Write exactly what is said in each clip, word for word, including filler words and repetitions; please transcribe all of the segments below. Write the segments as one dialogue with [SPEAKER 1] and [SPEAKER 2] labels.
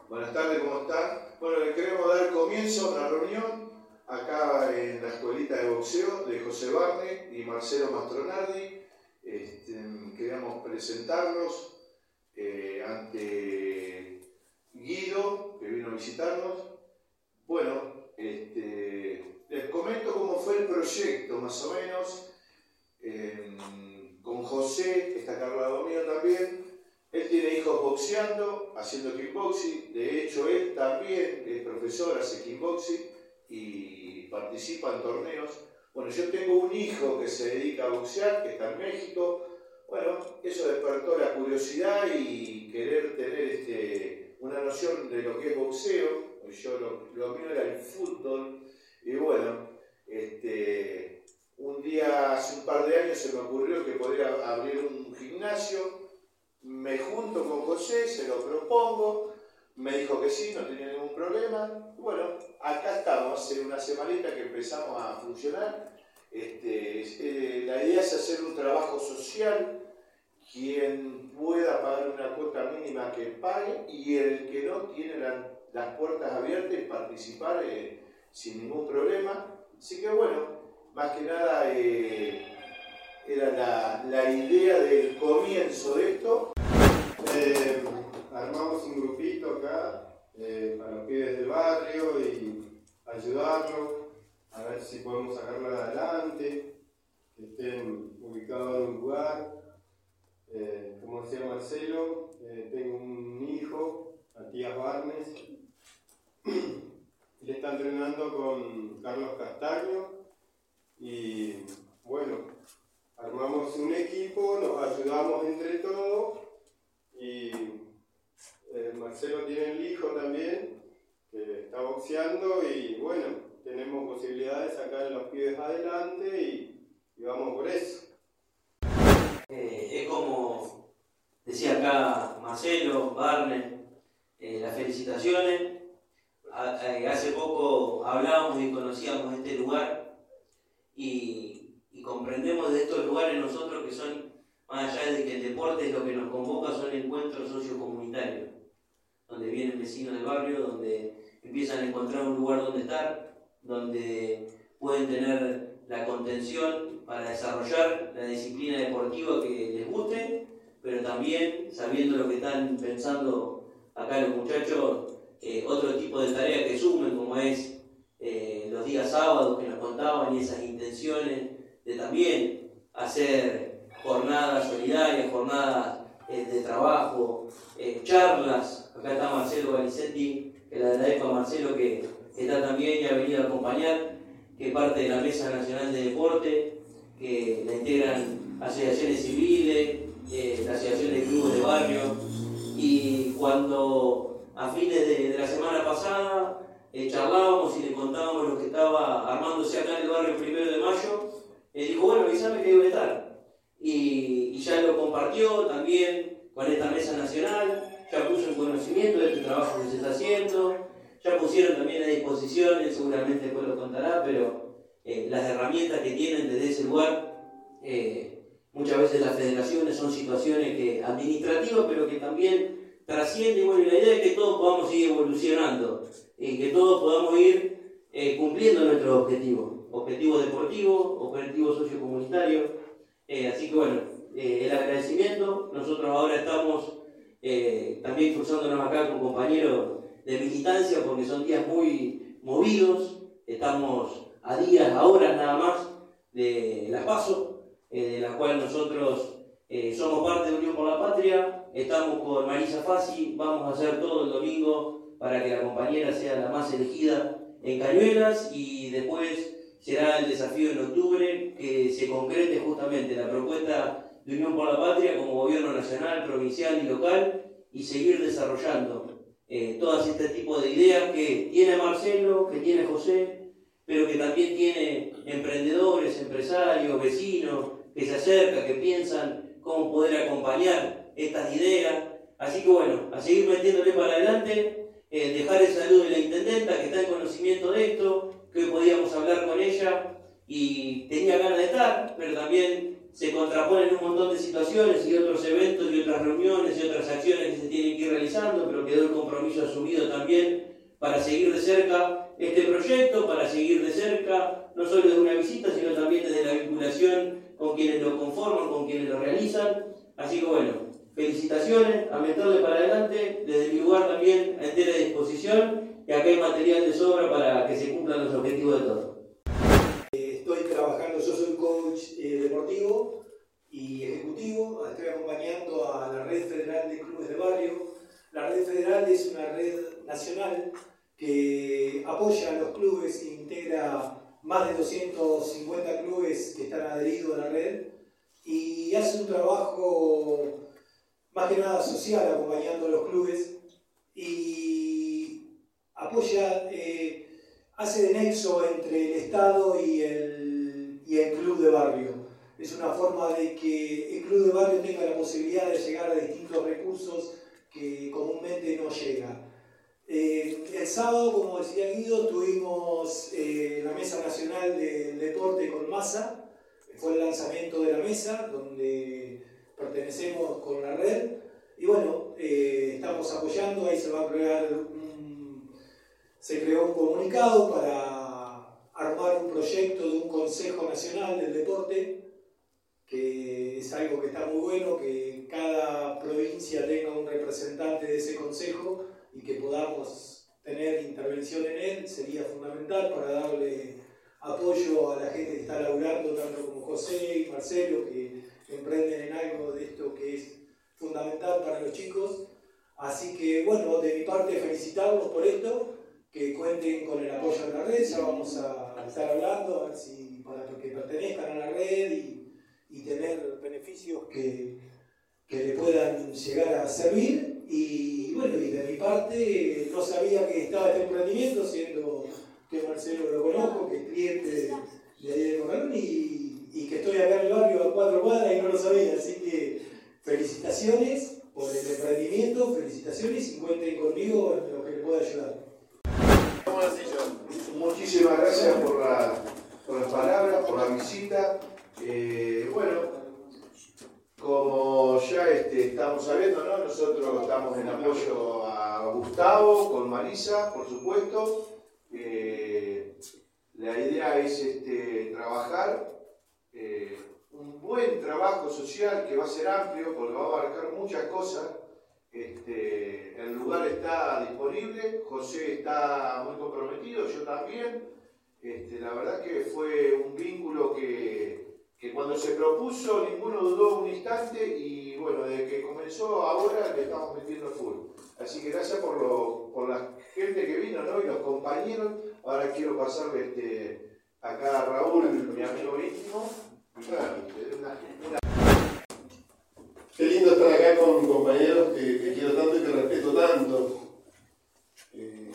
[SPEAKER 1] Buenas tardes, ¿cómo están? Bueno, le queremos dar comienzo a una reunión acá en la escuelita de boxeo de José Barne y Marcelo Mastronardi. Este, queríamos presentarlos eh, ante Guido, que vino a visitarnos. Bueno, este, les comento cómo fue el proyecto, más o menos. Eh, con José, que está acá al lado mío también. Él tiene hijos boxeando, haciendo kickboxing. De hecho, él también es profesor, hace kickboxing y participa en torneos. Bueno, yo tengo un hijo que se dedica a boxear, que está en México. Bueno, eso despertó la curiosidad y querer tener este, una noción de lo que es boxeo. Yo lo, lo mío era el fútbol. Y bueno, este, un día, hace un par de años, se me ocurrió que podría abrir un gimnasio. Me junto con José, se lo propongo, me dijo que sí, no tenía ningún problema. Bueno, acá estamos, hace una semanita que empezamos a funcionar. Este, eh, la idea es hacer un trabajo social, quien pueda pagar una cuota mínima que pague y el que no tiene la, las puertas abiertas y participar eh, sin ningún problema. Así que bueno, más que nada eh, era la, la idea del comienzo de esto.
[SPEAKER 2] Eh, armamos un grupito acá eh, para los pibes del barrio y ayudarlos a ver si podemos sacarlo adelante, que estén ubicados en un lugar. Eh, como decía Marcelo, eh, tengo un hijo, Matías Barnes, y le está entrenando con Carlos Castaño y bueno, armamos un equipo, nos ayudamos entre todos. Y eh, Marcelo tiene el hijo también, que está boxeando y bueno, tenemos posibilidades de sacar a los pibes adelante y, y vamos por eso.
[SPEAKER 3] Eh, es como decía acá Marcelo, Barne, eh, las felicitaciones. A, eh, hace poco hablábamos y conocíamos este lugar y, y comprendemos de estos lugares nosotros que son, más allá de que el deporte es lo que nos convoca, son encuentros sociocomunitarios, donde vienen vecinos del barrio, donde empiezan a encontrar un lugar donde estar, donde pueden tener la contención para desarrollar la disciplina deportiva que les guste, pero también, sabiendo lo que están pensando acá los muchachos, eh, otro tipo de tareas que sumen, como es eh, los días sábados que nos contaban y esas intenciones de también hacer jornadas solidarias, jornadas eh, de trabajo, eh, charlas. Acá está Marcelo Galicetti, que la de la E F A Marcelo, que, que está también y ha venido a acompañar, que es parte de la Mesa Nacional de Deporte, que la integran asociaciones civiles, eh, la asociación de clubes de barrio. Y cuando a fines de, de la semana pasada eh, charlábamos y le contábamos lo que estaba armándose acá en el barrio Primero de Mayo, él dijo, bueno, avísame que iba a estar. Y, y ya lo compartió también con esta mesa nacional, ya puso en conocimiento de este trabajo que se está haciendo, ya pusieron también a disposición, él seguramente después lo contará, pero eh, las herramientas que tienen desde ese lugar, eh, muchas veces las federaciones son situaciones que, administrativas, pero que también trascienden, y bueno, la idea es que todos podamos ir evolucionando, y que todos podamos ir eh, cumpliendo nuestros objetivos, objetivos deportivos, objetivos sociocomunitarios. Eh, así que bueno, eh, el agradecimiento. Nosotros ahora estamos eh, también cruzándonos acá con compañeros de militancia porque son días muy movidos. Estamos a días, a horas nada más de la PASO, eh, de la cual nosotros eh, somos parte de Unión por la Patria. Estamos con Marisa Fassi, vamos a hacer todo el domingo para que la compañera sea la más elegida en Cañuelas y después será el desafío en octubre que se concrete justamente la propuesta de Unión por la Patria como gobierno nacional, provincial y local y seguir desarrollando eh, todas este tipo de ideas que tiene Marcelo, que tiene José, pero que también tiene emprendedores, empresarios, vecinos que se acercan, que piensan cómo poder acompañar estas ideas. Así que bueno, a seguir metiéndole para adelante, eh, dejar el saludo de la intendenta que está en conocimiento de esto, que hoy podíamos hablar con ella y tenía ganas de estar, pero también se contraponen un montón de situaciones y otros eventos y otras reuniones y otras acciones que se tienen que ir realizando, pero quedó el compromiso asumido también para seguir de cerca este proyecto, para seguir de cerca, no solo de una visita, sino también desde la vinculación con quienes lo conforman, con quienes lo realizan. Así que bueno, felicitaciones, a meterle para adelante, desde mi lugar también a entera disposición, y acá hay material de sobra para que se cumplan los objetivos de todos.
[SPEAKER 4] Estoy trabajando, yo soy coach eh, deportivo y ejecutivo, estoy acompañando a la Red Federal de Clubes de Barrio. La Red Federal es una red nacional que apoya a los clubes e integra más de doscientos cincuenta clubes que están adheridos a la red y hace un trabajo más que nada social acompañando a los clubes y apoya, eh, hace de nexo entre el Estado y el, y el club de barrio. Es una forma de que el club de barrio tenga la posibilidad de llegar a distintos recursos que comúnmente no llega. Eh, el sábado, como decía Guido, tuvimos eh, la Mesa Nacional del Deporte con Massa. Fue el lanzamiento de la mesa, donde pertenecemos con la red. Y bueno, eh, estamos apoyando, ahí se va a crear un, se creó un comunicado para armar un proyecto de un Consejo Nacional del Deporte, que es algo que está muy bueno, que cada provincia tenga un representante de ese consejo y que podamos tener intervención en él, sería fundamental para darle apoyo a la gente que está laburando, tanto como José y Marcelo, que emprenden en algo de esto que es fundamental para los chicos. Así que bueno, de mi parte felicitarlos por esto, que cuenten con el apoyo de la red, ya vamos a estar hablando, a ver si para que pertenezcan a la red y, y tener beneficios que, que le puedan llegar a servir. Y bueno, y de mi parte no sabía que estaba este emprendimiento, siendo que Marcelo lo conozco, que es cliente de, de ahí de Corralón y, y que estoy acá en el barrio a cuatro cuadras y no lo sabía. Así que felicitaciones por el emprendimiento, felicitaciones y cuenten conmigo en lo que les pueda ayudar.
[SPEAKER 1] Muchísimas gracias por, la, por las palabras, por la visita. Eh, bueno, como ya este, estamos sabiendo, ¿no? Nosotros estamos en apoyo a Gustavo, con Marisa, por supuesto. Eh, la idea es este, trabajar eh, un buen trabajo social que va a ser amplio porque va a abarcar muchas cosas. Este, el lugar está disponible, José está muy comprometido, yo también. Este, la verdad que fue un vínculo que, que cuando se propuso ninguno dudó un instante y bueno, desde que comenzó ahora le estamos metiendo full. Así que gracias por, lo, por la gente que vino, ¿no? Y los compañeros. Ahora quiero pasarle este, acá a Raúl, mi amigo íntimo. Y bueno, una, una...
[SPEAKER 5] Qué lindo estar acá con compañeros que, que quiero tanto y que respeto tanto. Eh,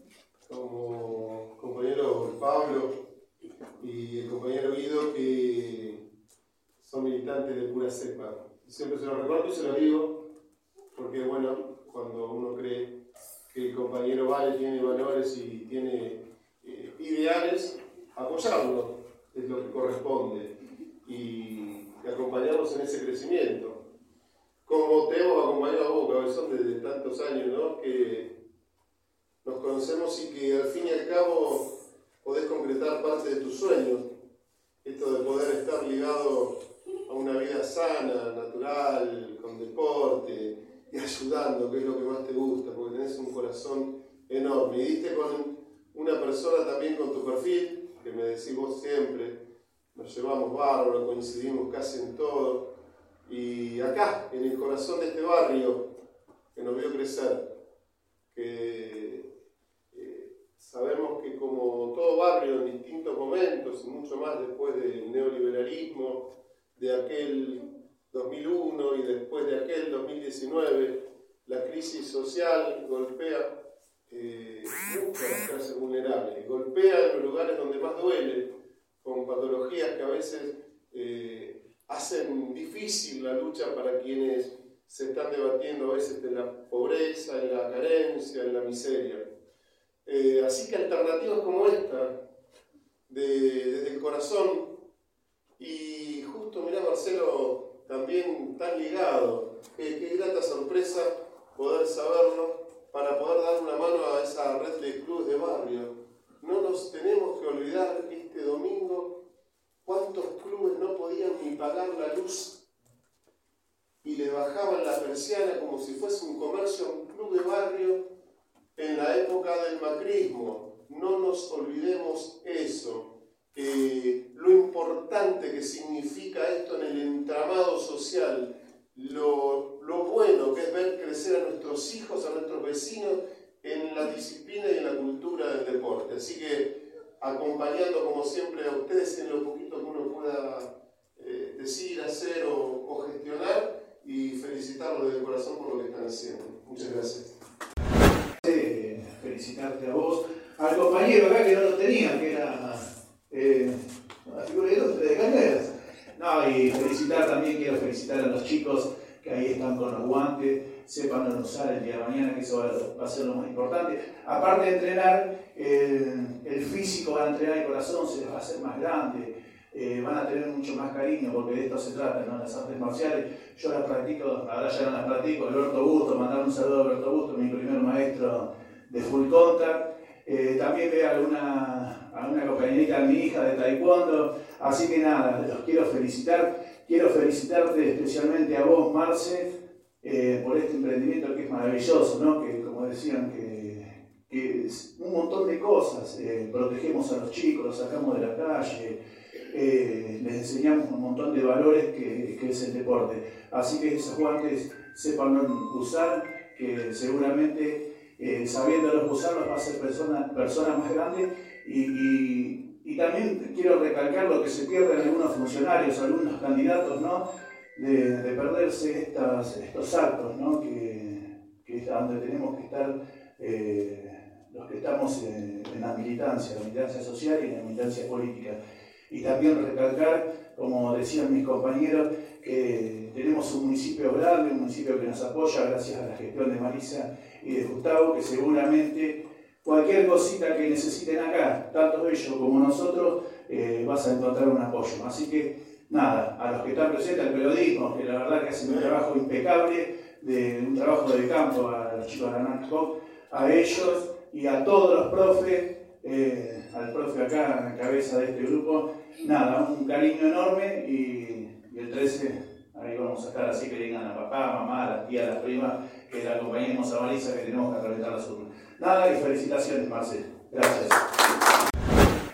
[SPEAKER 5] como compañero Pablo y el compañero Guido, que son militantes de pura cepa. Siempre se los recuerdo y se los digo, porque bueno, cuando uno cree que el compañero vale, tiene valores y tiene eh, ideales, apoyarlo es lo que corresponde y acompañarlos en ese crecimiento. Como te hemos acompañado a vos, cabezón, desde tantos años, ¿no? Que nos conocemos y que al fin y al cabo podés concretar parte de tus sueños. Esto de poder estar ligado a una vida sana, natural, con deporte y ayudando, que es lo que más te gusta, porque tenés un corazón enorme. Y diste con una persona también con tu perfil, que me decís vos siempre, nos llevamos bárbaro, coincidimos casi en todo. Y acá, en el corazón de este barrio, que nos vio crecer, que eh, sabemos que como todo barrio en distintos momentos, y mucho más después del neoliberalismo, de aquel dos mil uno y después de aquel dos mil diecinueve, la crisis social golpea eh, mucho a las clases vulnerables, golpea en los lugares donde más duele, con patologías que a veces eh, hacen difícil la lucha para quienes se están debatiendo a veces en la pobreza, en la carencia, en la miseria. Eh, así que alternativas como esta, de, desde el corazón, Y justo, mirá Marcelo, también tan ligado, qué, qué grata sorpresa poder saberlo para poder dar una mano a esa red de clubes de barrio. No nos tenemos que olvidar este domingo cuántos clubes no podían ni pagar la luz y le bajaban la persiana como si fuese un comercio, un club de barrio en la época del macrismo. No nos olvidemos eso. Eh, lo importante que significa esto en el entramado social, lo, lo bueno que es ver crecer a nuestros hijos, a nuestros vecinos en la disciplina y en la cultura del deporte. Así que acompañando como siempre a ustedes en lo poquito que uno pueda eh, decir, hacer o, o gestionar, y felicitarlos de corazón por lo que están haciendo. Muchas gracias.
[SPEAKER 1] Eh, felicitarte a vos, al compañero acá que no lo tenía, que era eh, la figura ilustre de Cañeras. No, y felicitar también, quiero felicitar a los chicos que ahí están con los guantes, sepan usar el día de mañana, que eso va, va a ser lo más importante. Aparte de entrenar, el, el físico va a entrenar el corazón, se les va a hacer más grande, eh, van a tener mucho más cariño, porque de esto se trata, ¿no? Las artes marciales, yo las practico, ahora ya no las practico, Alberto Busto, mandar un saludo a Alberto Busto, mi primer maestro de full contact. Eh, también veo a alguna, a una compañerita de mi hija de taekwondo, así que nada, los quiero felicitar. Quiero felicitarte especialmente a vos, Marce, eh, por este emprendimiento que es maravilloso, ¿no? Que como decían, que, que es un montón de cosas, eh, protegemos a los chicos, los sacamos de la calle, eh, les enseñamos un montón de valores que, que es el deporte. Así que esos guantes sepan usar, que seguramente Eh, sabiéndolos usarlos va a ser personas persona más grandes y, y, y también quiero recalcar lo que se pierde en algunos funcionarios, algunos candidatos, ¿no? de, de perderse estas, estos actos, ¿no? que, que es donde tenemos que estar eh, los que estamos en, en la militancia, la militancia social y en la militancia política. Y también recalcar, como decían mis compañeros, que tenemos un municipio grande, un municipio que nos apoya gracias a la gestión de Marisa y de Gustavo, que seguramente cualquier cosita que necesiten acá, tanto ellos como nosotros, eh, vas a encontrar un apoyo. Así que nada, a los que están presentes, al periodismo, que la verdad que hacen un trabajo impecable, de un trabajo de campo, a los chicos de Anaco, a ellos y a todos los profes, eh, al profe acá en la cabeza de este grupo, nada, un cariño enorme y, y el trece ahí vamos a estar, así que digan a papá, mamá, a la tía, a la prima, que la acompañemos a Marisa, que tenemos que reventar las urnas. Nada, y felicitaciones, Marcelo. Gracias.